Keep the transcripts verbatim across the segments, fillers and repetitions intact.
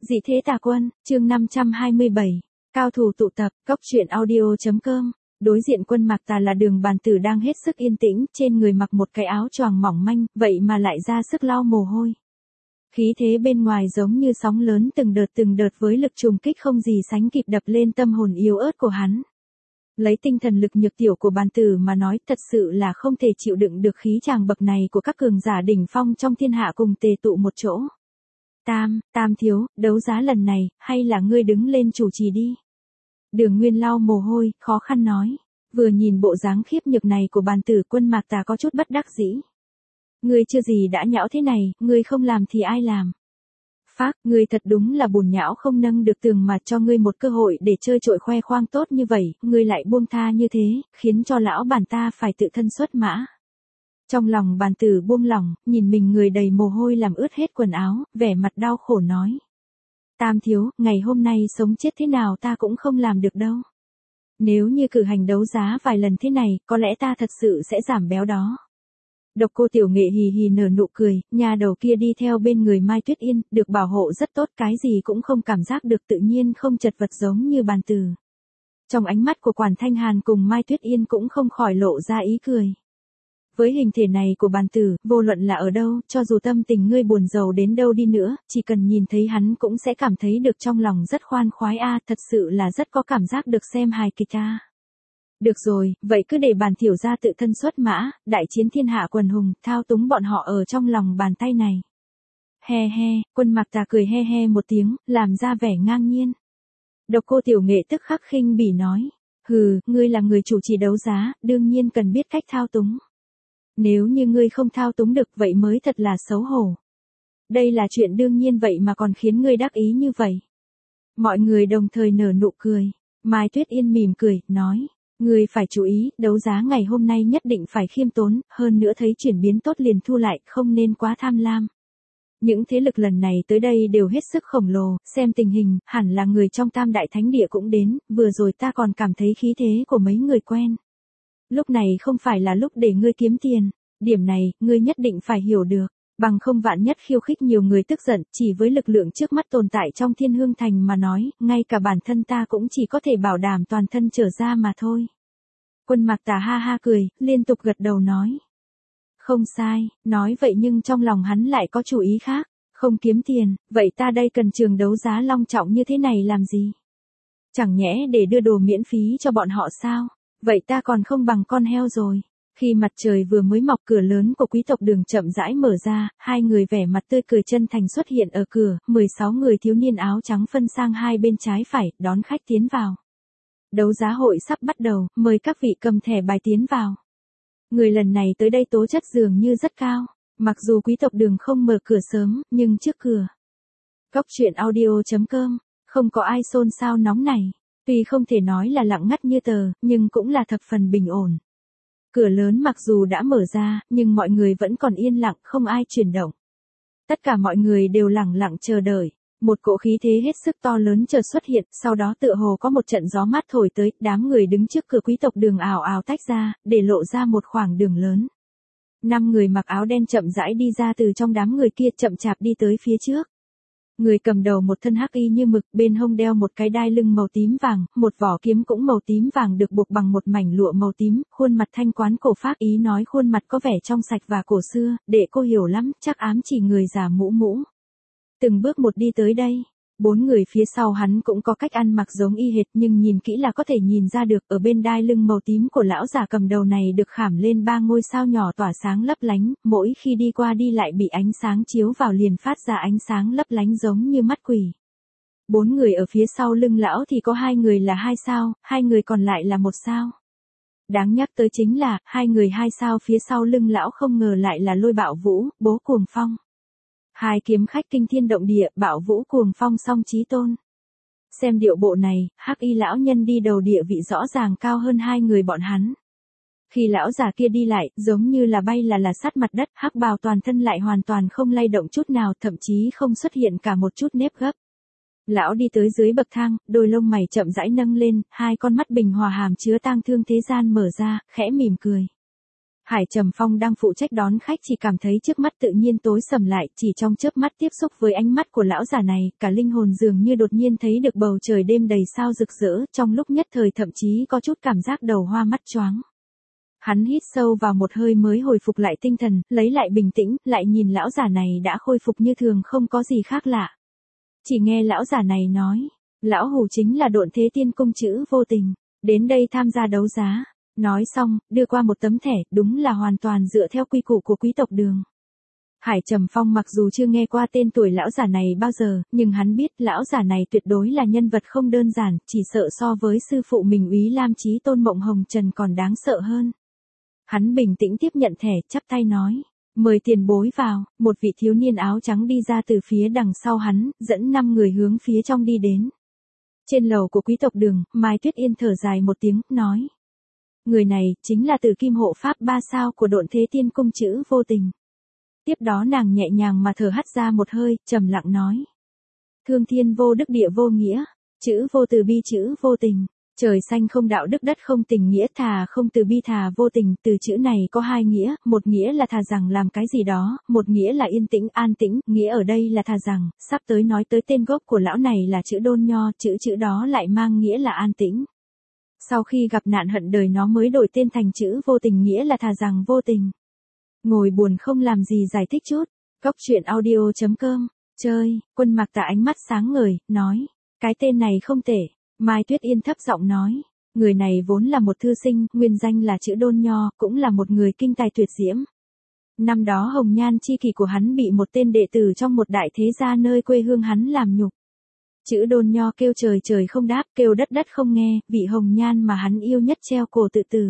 Dị thế tà quân, chương năm trăm hai mươi bảy, cao thủ tụ tập, cốc truyện audio.com. Đối diện Quân Mạc Tà là Đường Bàn Tử đang hết sức yên tĩnh, trên người mặc một cái áo choàng mỏng manh, vậy mà lại ra sức lau mồ hôi. Khí thế bên ngoài giống như sóng lớn từng đợt từng đợt với lực trùng kích không gì sánh kịp đập lên tâm hồn yếu ớt của hắn. Lấy tinh thần lực nhược tiểu của Bàn Tử mà nói, thật sự là không thể chịu đựng được khí tràng bậc này của các cường giả đỉnh phong trong thiên hạ cùng tề tụ một chỗ. Tam, Tam thiếu, đấu giá lần này, hay là ngươi đứng lên chủ trì đi. Đường Nguyên lau mồ hôi, khó khăn nói. Vừa nhìn bộ dáng khiếp nhược này của Bàn Tử, Quân Mạc Tà có chút bất đắc dĩ. Ngươi chưa gì đã nhão thế này, ngươi không làm thì ai làm. Phác, ngươi thật đúng là bùn nhão không nâng được tường mà cho ngươi một cơ hội để chơi trội khoe khoang tốt như vậy, ngươi lại buông tha như thế, khiến cho lão bản ta phải tự thân xuất mã. Trong lòng Bàn Tử buông lỏng, nhìn mình người đầy mồ hôi làm ướt hết quần áo, vẻ mặt đau khổ nói. Tam thiếu, ngày hôm nay sống chết thế nào ta cũng không làm được đâu. Nếu như cử hành đấu giá vài lần thế này, có lẽ ta thật sự sẽ giảm béo đó. Độc Cô Tiểu Nghệ hì hì nở nụ cười, nhà đầu kia đi theo bên người Mai Tuyết Yên, được bảo hộ rất tốt, cái gì cũng không cảm giác được, tự nhiên không chật vật giống như Bàn Tử. Trong ánh mắt của Quản Thanh Hàn cùng Mai Tuyết Yên cũng không khỏi lộ ra ý cười. Với hình thể này của Bàn Tử, vô luận là ở đâu, cho dù tâm tình ngươi buồn rầu đến đâu đi nữa, chỉ cần nhìn thấy hắn cũng sẽ cảm thấy được trong lòng rất khoan khoái a, thật sự là rất có cảm giác được xem hài kịch a. Được rồi, vậy cứ để Bàn tiểu gia tự thân xuất mã, đại chiến thiên hạ quần hùng, thao túng bọn họ ở trong lòng bàn tay này. He he, Quân Mạc Tà cười he he một tiếng, làm ra vẻ ngang nhiên. Độc Cô Tiểu Nghệ tức khắc khinh bỉ nói, hừ, ngươi là người chủ trì đấu giá, đương nhiên cần biết cách thao túng. Nếu như ngươi không thao túng được vậy mới thật là xấu hổ. Đây là chuyện đương nhiên vậy mà còn khiến ngươi đắc ý như vậy. Mọi người đồng thời nở nụ cười. Mai Tuyết Yên mỉm cười, nói. Ngươi phải chú ý, đấu giá ngày hôm nay nhất định phải khiêm tốn, hơn nữa thấy chuyển biến tốt liền thu lại, không nên quá tham lam. Những thế lực lần này tới đây đều hết sức khổng lồ, xem tình hình, hẳn là người trong Tam Đại Thánh Địa cũng đến, vừa rồi ta còn cảm thấy khí thế của mấy người quen. Lúc này không phải là lúc để ngươi kiếm tiền, điểm này, ngươi nhất định phải hiểu được, bằng không vạn nhất khiêu khích nhiều người tức giận, chỉ với lực lượng trước mắt tồn tại trong Thiên Hương Thành mà nói, ngay cả bản thân ta cũng chỉ có thể bảo đảm toàn thân trở ra mà thôi. Quân Mạc Tà ha ha cười, liên tục gật đầu nói. Không sai, nói vậy nhưng trong lòng hắn lại có chủ ý khác, không kiếm tiền, vậy ta đây cần trường đấu giá long trọng như thế này làm gì? Chẳng nhẽ để đưa đồ miễn phí cho bọn họ sao? Vậy ta còn không bằng con heo rồi. Khi mặt trời vừa mới mọc, cửa lớn của quý tộc Đường chậm rãi mở ra, hai người vẻ mặt tươi cười chân thành xuất hiện ở cửa, mười sáu người thiếu niên áo trắng phân sang hai bên trái phải, đón khách tiến vào. Đấu giá hội sắp bắt đầu, mời các vị cầm thẻ bài tiến vào. Người lần này tới đây tố chất dường như rất cao, mặc dù quý tộc Đường không mở cửa sớm, nhưng trước cửa. Cốc truyện audio.com, không có ai xôn xao nóng này. Tuy không thể nói là lặng ngắt như tờ, nhưng cũng là thập phần bình ổn. Cửa lớn mặc dù đã mở ra, nhưng mọi người vẫn còn yên lặng, không ai chuyển động. Tất cả mọi người đều lặng lặng chờ đợi. Một cỗ khí thế hết sức to lớn chợt xuất hiện, sau đó tựa hồ có một trận gió mát thổi tới, đám người đứng trước cửa quý tộc Đường ào ào tách ra, để lộ ra một khoảng đường lớn. Năm người mặc áo đen chậm rãi đi ra từ trong đám người kia, chậm chạp đi tới phía trước. Người cầm đầu một thân hắc y như mực, bên hông đeo một cái đai lưng màu tím vàng, một vỏ kiếm cũng màu tím vàng được buộc bằng một mảnh lụa màu tím, khuôn mặt thanh quán cổ pháp, ý nói khuôn mặt có vẻ trong sạch và cổ xưa, để cô hiểu lắm, chắc ám chỉ người già mũ mũ. Từng bước một đi tới đây, bốn người phía sau hắn cũng có cách ăn mặc giống y hệt, nhưng nhìn kỹ là có thể nhìn ra được, ở bên đai lưng màu tím của lão già cầm đầu này được khảm lên ba ngôi sao nhỏ tỏa sáng lấp lánh, mỗi khi đi qua đi lại bị ánh sáng chiếu vào liền phát ra ánh sáng lấp lánh giống như mắt quỷ. Bốn người ở phía sau lưng lão thì có hai người là hai sao, hai người còn lại là một sao. Đáng nhắc tới chính là, hai người hai sao phía sau lưng lão không ngờ lại là Lôi Bạo Vũ, bố Cuồng Phong. Hai kiếm khách kinh thiên động địa, Bạo Vũ Cuồng Phong song chí tôn. Xem điệu bộ này, hắc y lão nhân đi đầu địa vị rõ ràng cao hơn hai người bọn hắn. Khi lão già kia đi lại, giống như là bay là là sát mặt đất, hắc bào toàn thân lại hoàn toàn không lay động chút nào, thậm chí không xuất hiện cả một chút nếp gấp. Lão đi tới dưới bậc thang, đôi lông mày chậm rãi nâng lên, hai con mắt bình hòa hàm chứa tang thương thế gian mở ra, khẽ mỉm cười. Hải Trầm Phong đang phụ trách đón khách chỉ cảm thấy trước mắt tự nhiên tối sầm lại, chỉ trong chớp mắt tiếp xúc với ánh mắt của lão già này, cả linh hồn dường như đột nhiên thấy được bầu trời đêm đầy sao rực rỡ, trong lúc nhất thời thậm chí có chút cảm giác đầu hoa mắt choáng. Hắn hít sâu vào một hơi mới hồi phục lại tinh thần, lấy lại bình tĩnh, lại nhìn lão già này đã khôi phục như thường không có gì khác lạ. Chỉ nghe lão già này nói, lão hủ chính là Độn Thế Tiên Cung chữ Vô Tình, đến đây tham gia đấu giá. Nói xong, đưa qua một tấm thẻ, đúng là hoàn toàn dựa theo quy củ của quý tộc Đường. Hải Trầm Phong mặc dù chưa nghe qua tên tuổi lão già này bao giờ, nhưng hắn biết lão già này tuyệt đối là nhân vật không đơn giản, chỉ sợ so với sư phụ mình Úy Lam Chí Tôn Mộng Hồng Trần còn đáng sợ hơn. Hắn bình tĩnh tiếp nhận thẻ, chắp tay nói, mời tiền bối vào. Một vị thiếu niên áo trắng đi ra từ phía đằng sau hắn, dẫn năm người hướng phía trong đi đến. Trên lầu của quý tộc Đường, Mai Tuyết Yên thở dài một tiếng, nói. Người này, chính là Tử Kim Hộ Pháp ba sao của Độn Thế Tiên Cung chữ Vô Tình. Tiếp đó nàng nhẹ nhàng mà thở hắt ra một hơi, trầm lặng nói. Thương thiên vô đức địa vô nghĩa, chữ vô từ bi chữ vô tình. Trời xanh không đạo đức đất không tình nghĩa thà không từ bi thà vô tình. Từ chữ này có hai nghĩa, một nghĩa là thà rằng làm cái gì đó, một nghĩa là yên tĩnh an tĩnh. Nghĩa ở đây là thà rằng, sắp tới nói tới tên gốc của lão này là chữ Đôn Nho, chữ chữ đó lại mang nghĩa là an tĩnh. Sau khi gặp nạn hận đời nó mới đổi tên thành chữ Vô Tình, nghĩa là thà rằng vô tình. Ngồi buồn không làm gì giải thích chút. Góc truyện audio chấm com. Chơi, Quân Mạc Tà ánh mắt sáng ngời, nói. Cái tên này không tệ. Mai Tuyết Yên thấp giọng nói. Người này vốn là một thư sinh, nguyên danh là chữ Đôn Nho, cũng là một người kinh tài tuyệt diễm. Năm đó hồng nhan chi kỷ của hắn bị một tên đệ tử trong một đại thế gia nơi quê hương hắn làm nhục. Chữ Đôn Nho kêu trời trời không đáp, kêu đất đất không nghe, vị hồng nhan mà hắn yêu nhất treo cổ tự tử.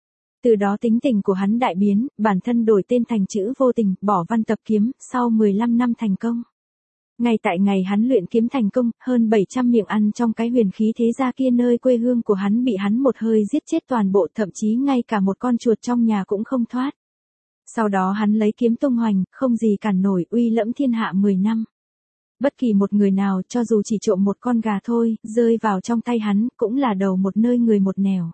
Từ đó tính tình của hắn đại biến, bản thân đổi tên thành chữ Vô Tình, bỏ văn tập kiếm, sau mười lăm năm thành công. Ngay tại ngày hắn luyện kiếm thành công, hơn bảy trăm miệng ăn trong cái huyền khí thế gia kia nơi quê hương của hắn bị hắn một hơi giết chết toàn bộ, thậm chí ngay cả một con chuột trong nhà cũng không thoát. Sau đó hắn lấy kiếm tung hoành, không gì cản nổi, uy lẫm thiên hạ mười năm. Bất kỳ một người nào cho dù chỉ trộm một con gà thôi, rơi vào trong tay hắn, cũng là đầu một nơi người một nẻo.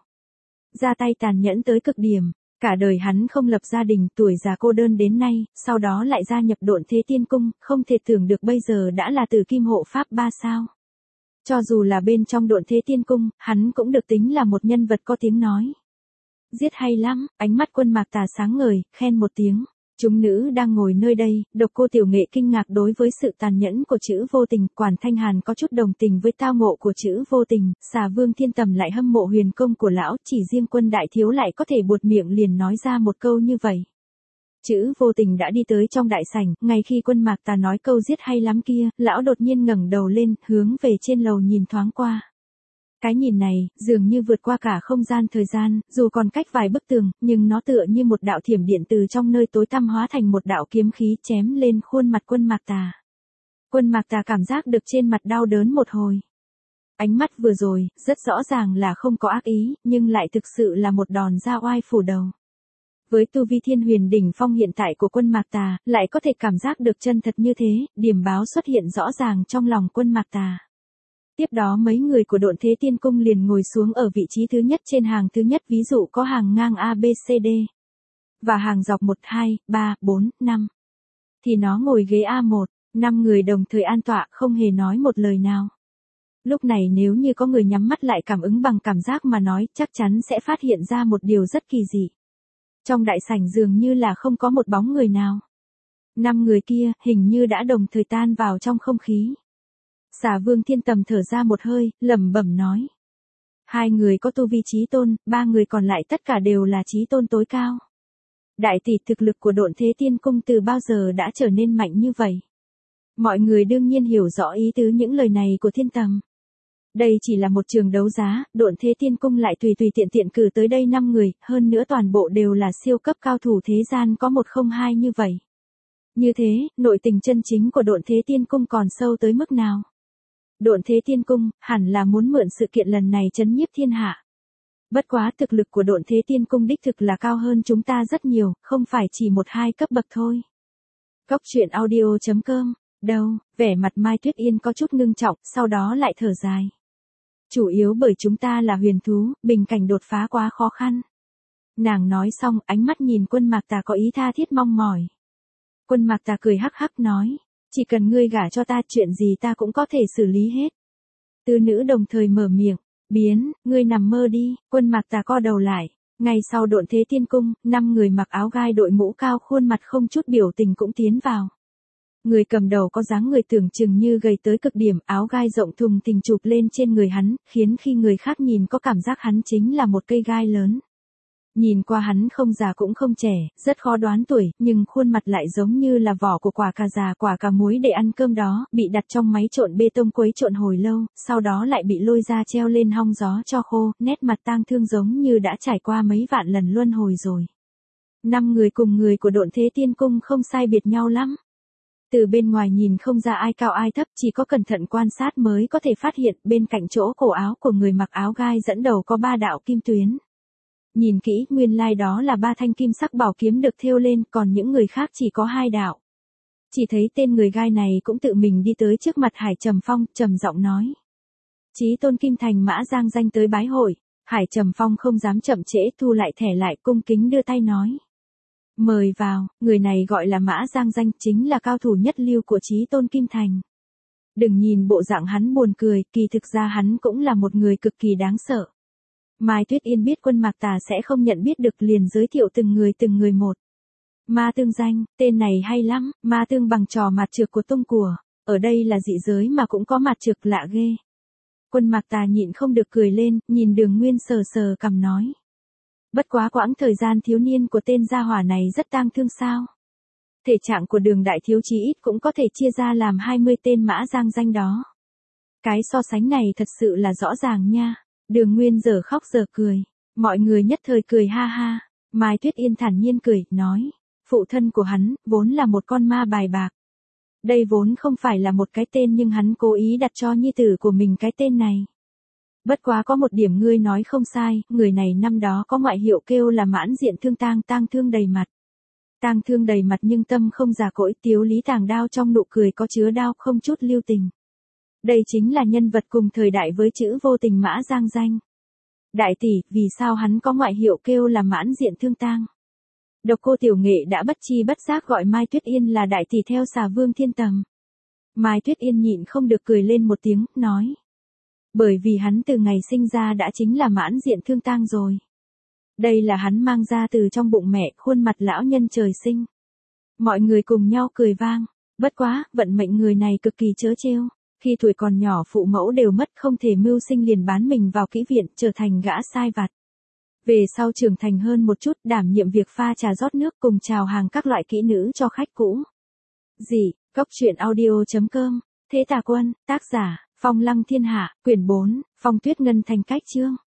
Ra tay tàn nhẫn tới cực điểm, cả đời hắn không lập gia đình, tuổi già cô đơn đến nay, sau đó lại gia nhập Độn Thế Tiên Cung, không thể tưởng được bây giờ đã là Tử Kim Hộ Pháp ba sao. Cho dù là bên trong Độn Thế Tiên Cung, hắn cũng được tính là một nhân vật có tiếng nói. Giết hay lắm, ánh mắt Quân Mạc Tà sáng ngời, khen một tiếng. Chúng nữ đang ngồi nơi đây, Độc Cô Tiểu Nghệ kinh ngạc đối với sự tàn nhẫn của chữ Vô Tình, Quản Thanh Hàn có chút đồng tình với tao ngộ của chữ Vô Tình, Xà Vương Thiên Tầm lại hâm mộ huyền công của lão, chỉ riêng Quân Đại Thiếu lại có thể buột miệng liền nói ra một câu như vậy. Chữ Vô Tình đã đi tới trong đại sảnh, ngay khi Quân Mạc Tà nói câu giết hay lắm kia, lão đột nhiên ngẩng đầu lên, hướng về trên lầu nhìn thoáng qua. Cái nhìn này, dường như vượt qua cả không gian thời gian, dù còn cách vài bức tường, nhưng nó tựa như một đạo thiểm điện từ trong nơi tối tăm hóa thành một đạo kiếm khí chém lên khuôn mặt Quân Mạc Tà. Quân Mạc Tà cảm giác được trên mặt đau đớn một hồi. Ánh mắt vừa rồi, rất rõ ràng là không có ác ý, nhưng lại thực sự là một đòn ra oai phủ đầu. Với tu vi thiên huyền đỉnh phong hiện tại của Quân Mạc Tà, lại có thể cảm giác được chân thật như thế, điểm báo xuất hiện rõ ràng trong lòng Quân Mạc Tà. Tiếp đó mấy người của Độn Thế Tiên Cung liền ngồi xuống ở vị trí thứ nhất trên hàng thứ nhất, ví dụ có hàng ngang A B C D. Và hàng dọc một, hai, ba, bốn, năm. Thì nó ngồi ghế A một, năm người đồng thời an tọa không hề nói một lời nào. Lúc này nếu như có người nhắm mắt lại cảm ứng bằng cảm giác mà nói, chắc chắn sẽ phát hiện ra một điều rất kỳ dị. Trong đại sảnh dường như là không có một bóng người nào. Năm người kia, hình như đã đồng thời tan vào trong không khí. Xà Vương Thiên Tầm thở ra một hơi, lẩm bẩm nói. Hai người có tu vi chí tôn, ba người còn lại tất cả đều là chí tôn tối cao. Đại tỷ, thực lực của Độn Thế Tiên Cung từ bao giờ đã trở nên mạnh như vậy? Mọi người đương nhiên hiểu rõ ý tứ những lời này của Thiên Tầm. Đây chỉ là một trường đấu giá, Độn Thế Tiên Cung lại tùy tùy tiện tiện cử tới đây năm người, hơn nữa toàn bộ đều là siêu cấp cao thủ thế gian có một không hai như vậy. Như thế, nội tình chân chính của Độn Thế Tiên Cung còn sâu tới mức nào? Độn Thế Tiên Cung, hẳn là muốn mượn sự kiện lần này chấn nhiếp thiên hạ. Bất quá thực lực của Độn Thế Tiên Cung đích thực là cao hơn chúng ta rất nhiều, không phải chỉ một hai cấp bậc thôi. Góc truyện audio chấm com, đâu, vẻ mặt Mai Tuyết Yên có chút ngưng trọng, sau đó lại thở dài. Chủ yếu bởi chúng ta là huyền thú, bình cảnh đột phá quá khó khăn. Nàng nói xong, ánh mắt nhìn Quân Mạc Tà có ý tha thiết mong mỏi. Quân Mạc Tà cười hắc hắc nói, chỉ cần ngươi gả cho ta, chuyện gì ta cũng có thể xử lý hết. Tứ nữ đồng thời mở miệng, biến, ngươi nằm mơ đi. Quân Mạc Tà co đầu lại. Ngay sau Độn Thế Tiên Cung, năm người mặc áo gai đội mũ cao khuôn mặt không chút biểu tình cũng tiến vào. Người cầm đầu có dáng người tưởng chừng như gầy tới cực điểm, áo gai rộng thùng thình chụp lên trên người hắn, khiến khi người khác nhìn có cảm giác hắn chính là một cây gai lớn. Nhìn qua hắn không già cũng không trẻ, rất khó đoán tuổi, nhưng khuôn mặt lại giống như là vỏ của quả cà già, quả cà muối để ăn cơm đó, bị đặt trong máy trộn bê tông quấy trộn hồi lâu, sau đó lại bị lôi ra treo lên hong gió cho khô, nét mặt tang thương giống như đã trải qua mấy vạn lần luân hồi rồi. Năm người cùng người của Độn Thế Tiên Cung không sai biệt nhau lắm. Từ bên ngoài nhìn không ra ai cao ai thấp, chỉ có cẩn thận quan sát mới có thể phát hiện bên cạnh chỗ cổ áo của người mặc áo gai dẫn đầu có ba đạo kim tuyến. Nhìn kỹ, nguyên lai like đó là ba thanh kim sắc bảo kiếm được thêu lên, còn những người khác chỉ có hai đạo. Chỉ thấy tên người gai này cũng tự mình đi tới trước mặt Hải Trầm Phong, trầm giọng nói. Chí tôn Kim Thành Mã Giang Danh tới bái hội. Hải Trầm Phong không dám chậm trễ, thu lại thẻ lại, cung kính đưa tay nói. Mời vào. Người này gọi là Mã Giang Danh, chính là cao thủ nhất lưu của Chí tôn Kim Thành. Đừng nhìn bộ dạng hắn buồn cười, kỳ thực ra hắn cũng là một người cực kỳ đáng sợ. Mai Tuyết Yên biết Quân Mạc Tà sẽ không nhận biết được, liền giới thiệu từng người từng người một. Ma Tương Danh, tên này hay lắm, ma tương bằng trò mạt trược của tung của, ở đây là dị giới mà cũng có mạt trược, lạ ghê. Quân Mạc Tà nhịn không được cười lên, nhìn Đường Nguyên sờ sờ cằm nói. Bất quá quãng thời gian thiếu niên của tên gia hỏa này rất tang thương sao. Thể trạng của Đường đại thiếu chí ít cũng có thể chia ra làm hai mươi tên Mã Giang Danh đó. Cái so sánh này thật sự là rõ ràng nha. Đường Nguyên giờ khóc giờ cười, mọi người nhất thời cười ha ha. Mai Tuyết Yên thản nhiên cười, nói, phụ thân của hắn, vốn là một con ma bài bạc. Đây vốn không phải là một cái tên nhưng hắn cố ý đặt cho nhi tử của mình cái tên này. Bất quá có một điểm ngươi nói không sai, người này năm đó có ngoại hiệu kêu là Mãn Diện Thương Tang, tang thương đầy mặt. Tang thương đầy mặt nhưng tâm không già cỗi, tiếu lý tàng đao trong nụ cười có chứa đao, không chút lưu tình. Đây chính là nhân vật cùng thời đại với chữ vô tình Mã Giang Danh. Đại tỷ, vì sao hắn có ngoại hiệu kêu là Mãn Diện Thương Tang? Độc Cô Tiểu Nghệ đã bất chi bất giác gọi Mai Tuyết Yên là đại tỷ theo Xà Vương Thiên Tầm. Mai Tuyết Yên nhịn không được cười lên một tiếng, nói. Bởi vì hắn từ ngày sinh ra đã chính là Mãn Diện Thương Tang rồi. Đây là hắn mang ra từ trong bụng mẹ, khuôn mặt lão nhân trời sinh. Mọi người cùng nhau cười vang. Bất quá, vận mệnh người này cực kỳ trớ trêu. Khi tuổi còn nhỏ phụ mẫu đều mất, không thể mưu sinh, liền bán mình vào kỹ viện, trở thành gã sai vặt. Về sau trưởng thành hơn một chút, đảm nhiệm việc pha trà rót nước cùng chào hàng các loại kỹ nữ cho khách cũ. Gì, Cốc truyện audio chấm com, Thế Tà Quân, tác giả, Phong Lăng Thiên Hạ, quyển bốn, Phong Tuyết Ngân Thành cách chương.